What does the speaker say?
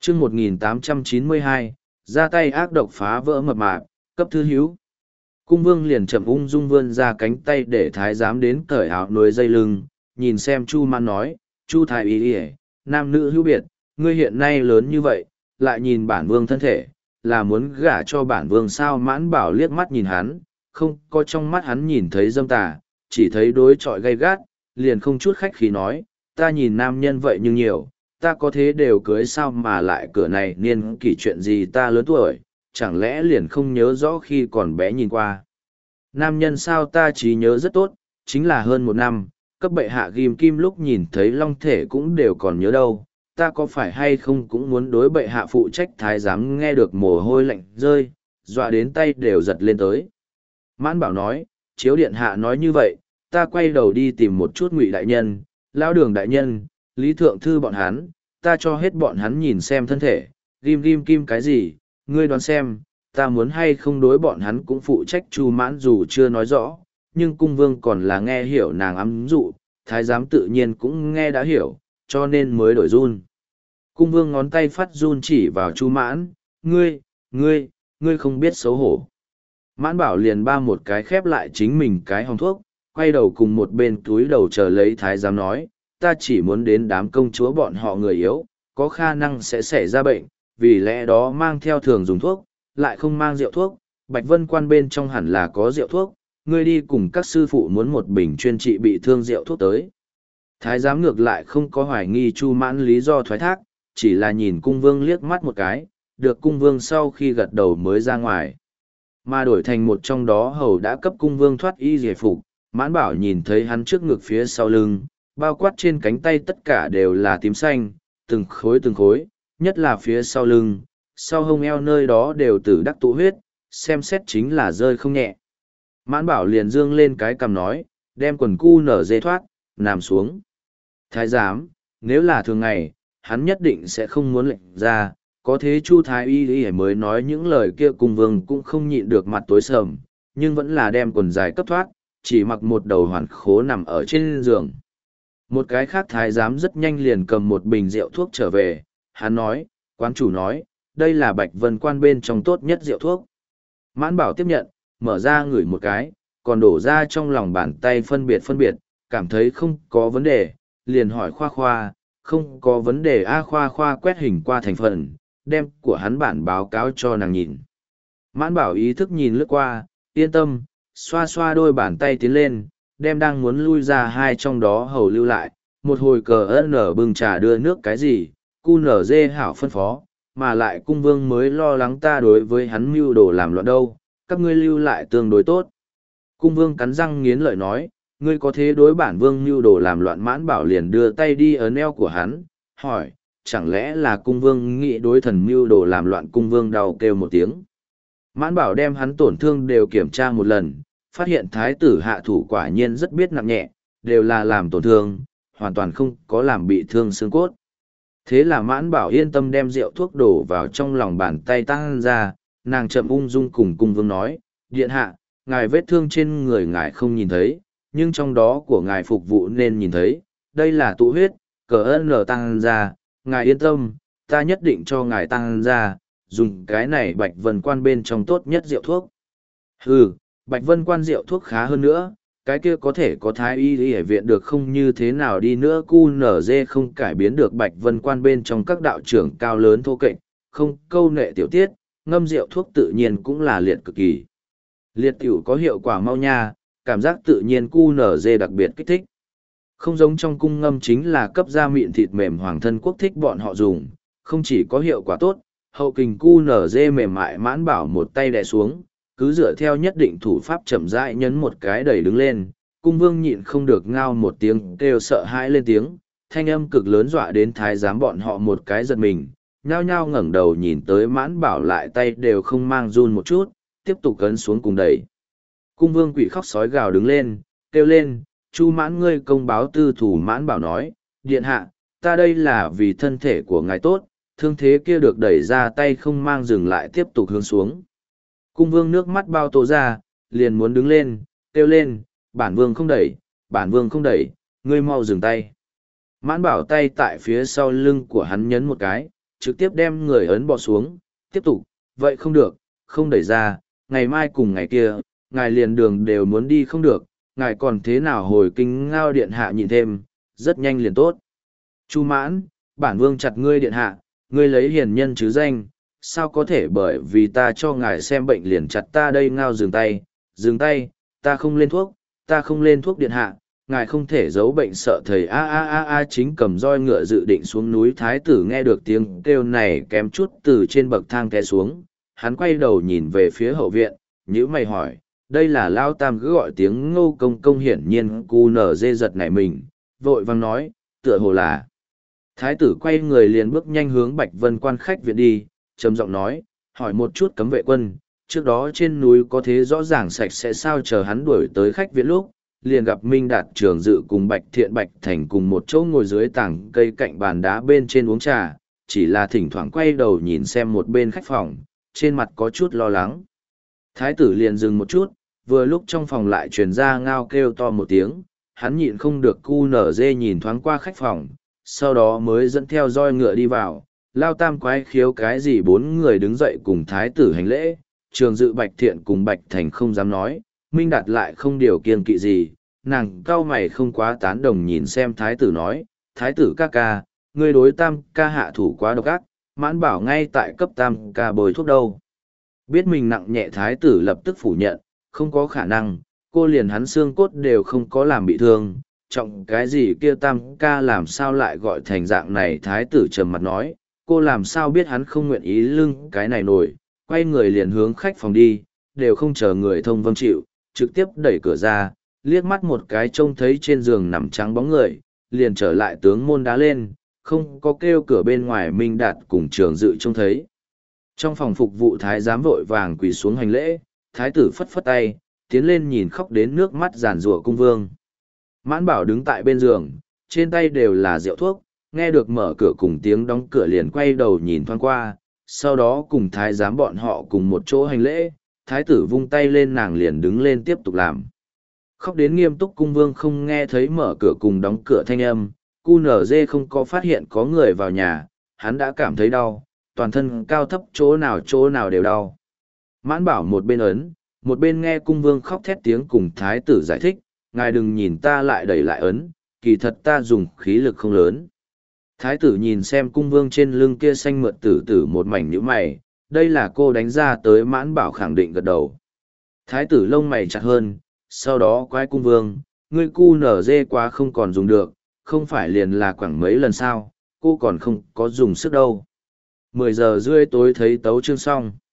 chương 1892, ra tay ác độc phá vỡ mập mạp, cấp thư hữu. Cung vương liền chậm ung dung vươn ra cánh tay để thái giám đến cởi áo nối dây lưng, nhìn xem Chu Mãn nói, Chu thái y ỉa, nam nữ hữu biệt, ngươi hiện nay lớn như vậy, lại nhìn bản vương thân thể, là muốn gả cho bản vương sao? Mãn Bảo liếc mắt nhìn hắn, không có trong mắt hắn nhìn thấy dâm tà, chỉ thấy đối chọi gay gắt, liền không chút khách khí nói, ta nhìn nam nhân vậy nhưng nhiều, ta có thế đều cưới sao mà lại cửa này niên kỷ chuyện gì ta lớn tuổi, chẳng lẽ liền không nhớ rõ khi còn bé nhìn qua. Nam nhân sao? Ta trí nhớ rất tốt, chính là hơn 1 năm, cấp bệ hạ ghim kim lúc nhìn thấy long thể cũng đều còn nhớ đâu, ta có phải hay không cũng muốn đối bệ hạ phụ trách? Thái giám nghe được mồ hôi lạnh rơi, dọa đến tay đều giật lên tới. Mãn Bảo nói, chiếu điện hạ nói như vậy, ta quay đầu đi tìm một chút Ngụy đại nhân, Lão Đường đại nhân, Lý thượng thư bọn hắn, ta cho hết bọn hắn nhìn xem thân thể, ghim kim cái gì, ngươi đoán xem, ta muốn hay không đối bọn hắn cũng phụ trách? Chu Mãn dù chưa nói rõ, nhưng cung vương còn là nghe hiểu nàng ấm dụ, thái giám tự nhiên cũng nghe đã hiểu, cho nên mới đổi run. Cung vương ngón tay phát run chỉ vào Chu Mãn, ngươi không biết xấu hổ. Mãn Bảo liền ba một cái khép lại chính mình cái hòm thuốc, quay đầu cùng một bên túi đầu chờ lấy thái giám nói, ta chỉ muốn đến đám công chúa bọn họ người yếu, có khả năng sẽ xảy ra bệnh, vì lẽ đó mang theo thường dùng thuốc, lại không mang rượu thuốc, Bạch Vân Quan bên trong hẳn là có rượu thuốc, ngươi đi cùng các sư phụ muốn một bình chuyên trị bị thương rượu thuốc tới. Thái giám ngược lại không có hoài nghi Chu Mãn lý do thoái thác, chỉ là nhìn cung vương liếc mắt một cái, được cung vương sau khi gật đầu mới ra ngoài. Mà đổi thành một trong đó hầu đã cấp cung vương thoát y giải phục, Mãn Bảo nhìn thấy hắn trước ngực phía sau lưng, bao quát trên cánh tay tất cả đều là tím xanh, từng khối, nhất là phía sau lưng, sau hông eo nơi đó đều tử đắc tụ huyết, xem xét chính là rơi không nhẹ. Mãn Bảo liền dương lên cái cằm nói, đem quần cu nở dê thoát, nằm xuống. Thái giám, nếu là thường ngày, hắn nhất định sẽ không muốn lệnh ra, có thế Chu Thái Y mới nói những lời kia, cung vương cũng không nhịn được mặt tối sầm, nhưng vẫn là đem quần dài cấp thoát, chỉ mặc một đầu hoàn khố nằm ở trên giường. Một cái khác thái giám rất nhanh liền cầm một bình rượu thuốc trở về, hắn nói, quán chủ nói, đây là Bạch Vân Quan bên trong tốt nhất rượu thuốc. Mãn Bảo tiếp nhận, mở ra ngửi một cái, còn đổ ra trong lòng bàn tay phân biệt, cảm thấy không có vấn đề, liền hỏi Khoa Khoa, không có vấn đề a? Khoa quét hình qua thành phần, đem của hắn bản báo cáo cho nàng nhìn. Mãn Bảo ý thức nhìn lướt qua, yên tâm, xoa xoa đôi bàn tay tiến lên, đem đang muốn lui ra hai trong đó hầu lưu lại, một hồi cờ nở bưng trà đưa nước cái gì, cu nở dê hảo phân phó, mà lại cung vương mới lo lắng ta đối với hắn mưu đồ làm loạn đâu, các ngươi lưu lại tương đối tốt. Cung vương cắn răng nghiến lợi nói, ngươi có thế đối bản vương mưu đồ làm loạn? Mãn Bảo liền đưa tay đi ấn eo của hắn, hỏi, chẳng lẽ là cung vương nghĩ đối thần mưu đồ làm loạn? Cung vương đau kêu một tiếng. Mãn Bảo đem hắn tổn thương đều kiểm tra một lần, phát hiện thái tử hạ thủ quả nhiên rất biết nặng nhẹ, đều là làm tổn thương, hoàn toàn không có làm bị thương xương cốt. Thế là Mãn Bảo yên tâm đem rượu thuốc đổ vào trong lòng bàn tay tăng ra, nàng chậm ung dung cùng cung vương nói, điện hạ, ngài vết thương trên người ngài không nhìn thấy, nhưng trong đó của ngài phục vụ nên nhìn thấy, đây là tụ huyết, cờ ơn lờ tăng ra, ngài yên tâm, ta nhất định cho ngài tăng ra, dùng cái này Bạch Vân Quan bên trong tốt nhất rượu thuốc. Bạch Vân Quan rượu thuốc khá hơn nữa, cái kia có thể có thái y ở viện được không? Như thế nào đi nữa QNZ không cải biến được Bạch Vân Quan bên trong các đạo trưởng cao lớn thô kệch, không câu nệ tiểu tiết, ngâm rượu thuốc tự nhiên cũng là liệt cực kỳ. Liệt tiểu có hiệu quả mau nha, cảm giác tự nhiên QNZ đặc biệt kích thích. Không giống trong cung ngâm chính là cấp ra mịn thịt mềm hoàng thân quốc thích bọn họ dùng, không chỉ có hiệu quả tốt, hậu kình QNZ mềm mại. Mãn Bảo một tay đè xuống, cứ dựa theo nhất định thủ pháp chậm rãi nhấn một cái đẩy đứng lên, cung vương nhịn không được ngao một tiếng kêu sợ hãi lên tiếng, thanh âm cực lớn dọa đến thái giám bọn họ một cái giật mình, nhao nhao ngẩng đầu nhìn tới Mãn Bảo lại tay đều không mang run một chút, tiếp tục cấn xuống cùng đẩy. Cung vương quỷ khóc sói gào đứng lên, kêu lên, Chu Mãn ngươi công báo tư thủ. Mãn Bảo nói, điện hạ, ta đây là vì thân thể của ngài tốt, thương thế kia được đẩy ra tay không mang dừng lại tiếp tục hướng xuống. Cung vương nước mắt bao tổ ra, liền muốn đứng lên, kêu lên, bản vương không đẩy, ngươi mau dừng tay. Mãn Bảo tay tại phía sau lưng của hắn nhấn một cái, trực tiếp đem người ấn bỏ xuống, tiếp tục, vậy không được, không đẩy ra, ngày mai cùng ngày kia, ngài liền đường đều muốn đi không được, ngài còn thế nào hồi kinh ngao điện hạ nhìn thêm, rất nhanh liền tốt. Chu Mãn, bản vương chặt ngươi điện hạ, ngươi lấy hiền nhân chứ danh, sao có thể bởi vì ta cho ngài xem bệnh liền chặt ta đây ngao dừng tay, ta không lên thuốc, ta không lên thuốc điện hạ, ngài không thể giấu bệnh sợ thầy a chính cầm roi ngựa dự định xuống núi. Thái tử nghe được tiếng kêu này kém chút từ trên bậc thang té xuống, hắn quay đầu nhìn về phía hậu viện, nhữ mày hỏi, đây là Lao Tam cứ gọi tiếng Ngô công công, hiển nhiên cu nở dê giật nảy mình, vội vang nói, tựa hồ là. Thái tử quay người liền bước nhanh hướng Bạch Vân quan khách viện đi, trầm giọng nói, hỏi một chút cấm vệ quân, trước đó trên núi có thế rõ ràng sạch sẽ sao. Chờ hắn đuổi tới khách viện lúc, liền gặp Minh Đạt, Trường Dự cùng Bạch Thiện, Bạch Thành cùng một chỗ ngồi dưới tảng cây cạnh bàn đá bên trên uống trà, chỉ là thỉnh thoảng quay đầu nhìn xem một bên khách phòng, trên mặt có chút lo lắng. Thái tử liền dừng một chút, vừa lúc trong phòng lại truyền ra ngao kêu to một tiếng, hắn nhịn không được cu nở dê nhìn thoáng qua khách phòng, sau đó mới dẫn theo roi ngựa đi vào. Lao Tam quái khiếu cái gì, bốn người đứng dậy cùng thái tử hành lễ, Trường Dự, Bạch Thiện cùng Bạch Thành không dám nói, Minh Đạt lại không điều kiêng kỵ gì, nàng cao mày không quá tán đồng nhìn xem thái tử nói, thái tử ca ca, ngươi đối Tam ca hạ thủ quá độc ác, Mãn Bảo ngay tại cấp Tam ca bồi thuốc đâu. Biết mình nặng nhẹ, thái tử lập tức phủ nhận, không có khả năng, cô liền hắn xương cốt đều không có làm bị thương, trọng cái gì kia Tam ca làm sao lại gọi thành dạng này. Thái tử trầm mặt nói, cô làm sao biết hắn không nguyện ý lưng cái này nổi, quay người liền hướng khách phòng đi, đều không chờ người thông vâng chịu, trực tiếp đẩy cửa ra, liếc mắt một cái trông thấy trên giường nằm trắng bóng người, liền trở lại tướng môn đá lên, không có kêu cửa bên ngoài. Minh Đạt cùng Trường Dự trông thấy. Trong phòng phục vụ thái giám vội vàng quỳ xuống hành lễ, thái tử phất phất tay, tiến lên nhìn khóc đến nước mắt giàn rủa cung vương. Mãn Bảo đứng tại bên giường, trên tay đều là rượu thuốc, nghe được mở cửa cùng tiếng đóng cửa liền quay đầu nhìn thoáng qua, sau đó cùng thái giám bọn họ cùng một chỗ hành lễ, thái tử vung tay lên, nàng liền đứng lên tiếp tục làm. Khóc đến nghiêm túc cung vương không nghe thấy mở cửa cùng đóng cửa thanh âm, cu nở dê không có phát hiện có người vào nhà, hắn đã cảm thấy đau, toàn thân cao thấp chỗ nào đều đau. Mãn Bảo một bên ấn, một bên nghe cung vương khóc thét tiếng cùng thái tử giải thích, ngài đừng nhìn ta lại đẩy lại ấn, kỳ thật ta dùng khí lực không lớn. Thái tử nhìn xem cung vương trên lưng kia xanh mượt tử tử một mảnh nhíu mày, đây là cô đánh ra tới. Mãn Bảo khẳng định gật đầu. Thái tử lông mày chặt hơn, sau đó quay cung vương, ngươi cu nở dê quá không còn dùng được, không phải liền là quẳng mấy lần sao, cô còn không có dùng sức đâu. 10 giờ rưỡi tối thấy tấu chương xong.